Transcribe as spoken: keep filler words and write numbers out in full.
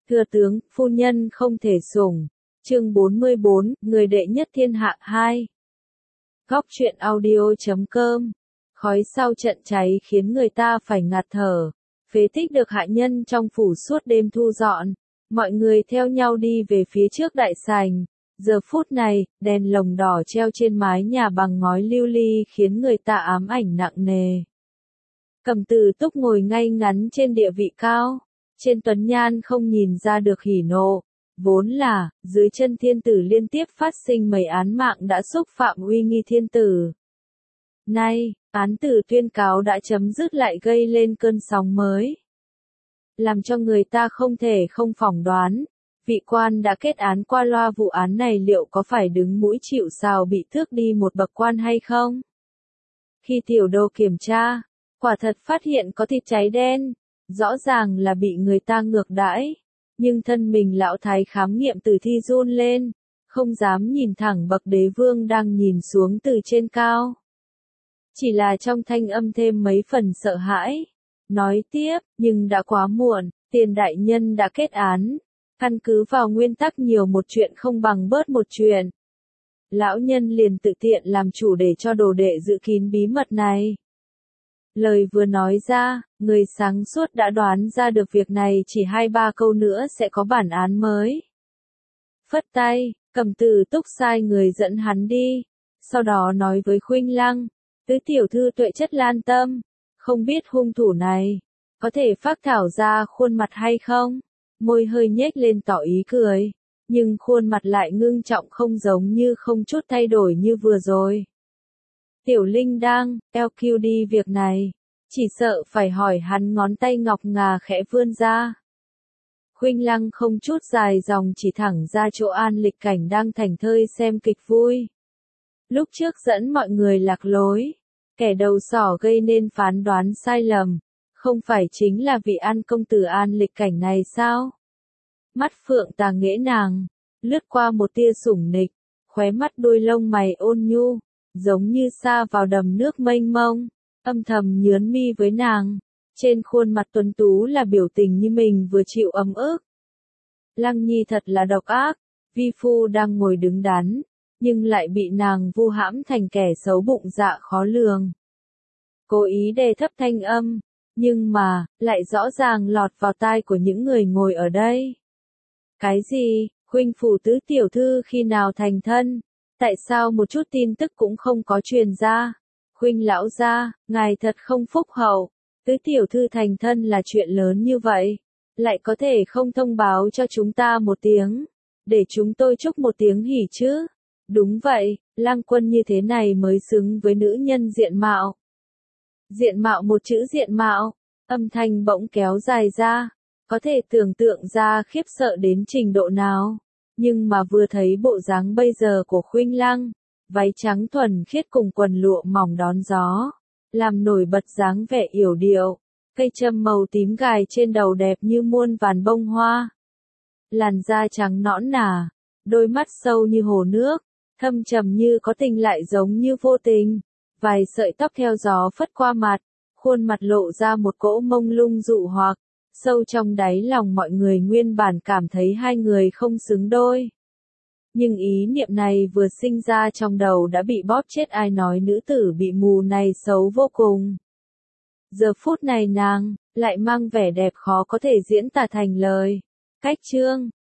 Thừa tướng, phu nhân không thể sủng. Chương bốn mươi bốn, người đệ nhất thiên hạ hai. Góc truyện audio chấm com. Khói sau trận cháy khiến người ta phải ngạt thở. Phế tích được hạ nhân trong phủ suốt đêm thu dọn. Mọi người theo nhau đi về phía trước đại sảnh. Giờ phút này, đèn lồng đỏ treo trên mái nhà bằng ngói lưu ly khiến người ta ám ảnh nặng nề. Cẩm Tử Túc ngồi ngay ngắn trên địa vị cao. Trên tuấn nhan không nhìn ra được hỉ nộ. Vốn là, dưới chân thiên tử liên tiếp phát sinh mấy án mạng đã xúc phạm uy nghi thiên tử. Nay, án tử tuyên cáo đã chấm dứt lại gây lên cơn sóng mới. Làm cho người ta không thể không phỏng đoán, vị quan đã kết án qua loa vụ án này liệu có phải đứng mũi chịu sào bị tước đi một bậc quan hay không? Khi tiểu đô kiểm tra, quả thật phát hiện có thịt cháy đen, rõ ràng là bị người ta ngược đãi. Nhưng thân mình lão thái khám nghiệm tử thi run lên, không dám nhìn thẳng bậc đế vương đang nhìn xuống từ trên cao. Chỉ là trong thanh âm thêm mấy phần sợ hãi. Nói tiếp, nhưng đã quá muộn, tiền đại nhân đã kết án. Căn cứ vào nguyên tắc nhiều một chuyện không bằng bớt một chuyện. Lão nhân liền tự tiện làm chủ để cho đồ đệ giữ kín bí mật này. Lời vừa nói ra, người sáng suốt đã đoán ra được việc này chỉ hai ba câu nữa sẽ có bản án mới. Phất tay, Cẩm Tử Túc sai người dẫn hắn đi. Sau đó nói với Khuynh Lăng, tứ tiểu thư tuệ chất lan tâm, không biết hung thủ này, có thể phác thảo ra khuôn mặt hay không? Môi hơi nhếch lên tỏ ý cười, nhưng khuôn mặt lại ngưng trọng không giống như không chút thay đổi như vừa rồi. Tiểu Linh đang, eo kiu đi việc này, chỉ sợ phải hỏi hắn ngón tay ngọc ngà khẽ vươn ra. Khuynh Lăng không chút dài dòng chỉ thẳng ra chỗ An Lịch Cảnh đang thảnh thơi xem kịch vui. Lúc trước dẫn mọi người lạc lối, kẻ đầu sỏ gây nên phán đoán sai lầm, không phải chính là vị An công tử An Lịch Cảnh này sao? Mắt phượng tà nghễ nàng, lướt qua một tia sủng nịch, khóe mắt đuôi lông mày ôn nhu, giống như sa vào đầm nước mênh mông, âm thầm nhướn mi với nàng. Trên khuôn mặt tuấn tú là biểu tình như mình vừa chịu ấm ức. Lăng Nhi thật là độc ác, vi phu đang ngồi đứng đắn, nhưng lại bị nàng vu hãm thành kẻ xấu bụng dạ khó lường. Cố ý đề thấp thanh âm, nhưng mà, lại rõ ràng lọt vào tai của những người ngồi ở đây. Cái gì, huynh phủ tứ tiểu thư khi nào thành thân? Tại sao một chút tin tức cũng không có truyền ra? Huynh lão gia, ngài thật không phúc hậu. Tứ tiểu thư thành thân là chuyện lớn như vậy, lại có thể không thông báo cho chúng ta một tiếng, để chúng tôi chúc một tiếng hỉ chứ? Đúng vậy, Lang Quân như thế này mới xứng với nữ nhân diện mạo. Diện mạo một chữ diện mạo, âm thanh bỗng kéo dài ra, có thể tưởng tượng ra khiếp sợ đến trình độ nào. Nhưng mà vừa thấy bộ dáng bây giờ của Khuynh Lăng, váy trắng thuần khiết cùng quần lụa mỏng đón gió, làm nổi bật dáng vẻ yểu điệu, cây châm màu tím gài trên đầu đẹp như muôn vàn bông hoa. Làn da trắng nõn nà, đôi mắt sâu như hồ nước, thâm trầm như có tình lại giống như vô tình, vài sợi tóc theo gió phất qua mặt, khuôn mặt lộ ra một cỗ mông lung dụ hoặc, sâu trong đáy lòng mọi người nguyên bản cảm thấy hai người không xứng đôi. Nhưng ý niệm này vừa sinh ra trong đầu đã bị bóp chết, ai nói nữ tử bị mù này xấu vô cùng. Giờ phút này nàng, lại mang vẻ đẹp khó có thể diễn tả thành lời. Cách chương,